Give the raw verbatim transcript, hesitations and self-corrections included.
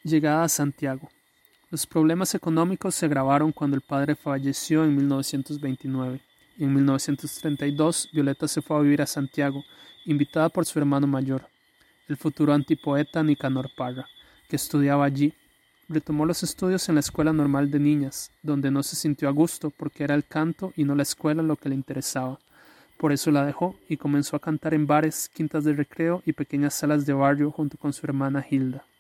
Llegada a Santiago. Los problemas económicos se agravaron cuando el padre falleció en mil novecientos veintinueve, y en mil novecientos treinta y dos Violeta se fue a vivir a Santiago, invitada por su hermano mayor, el futuro antipoeta Nicanor Parra, que estudiaba allí. Retomó los estudios en la Escuela Normal de Niñas, donde no se sintió a gusto porque era el canto y no la escuela lo que le interesaba. Por eso la dejó y comenzó a cantar en bares, quintas de recreo y pequeñas salas de barrio junto con su hermana Hilda.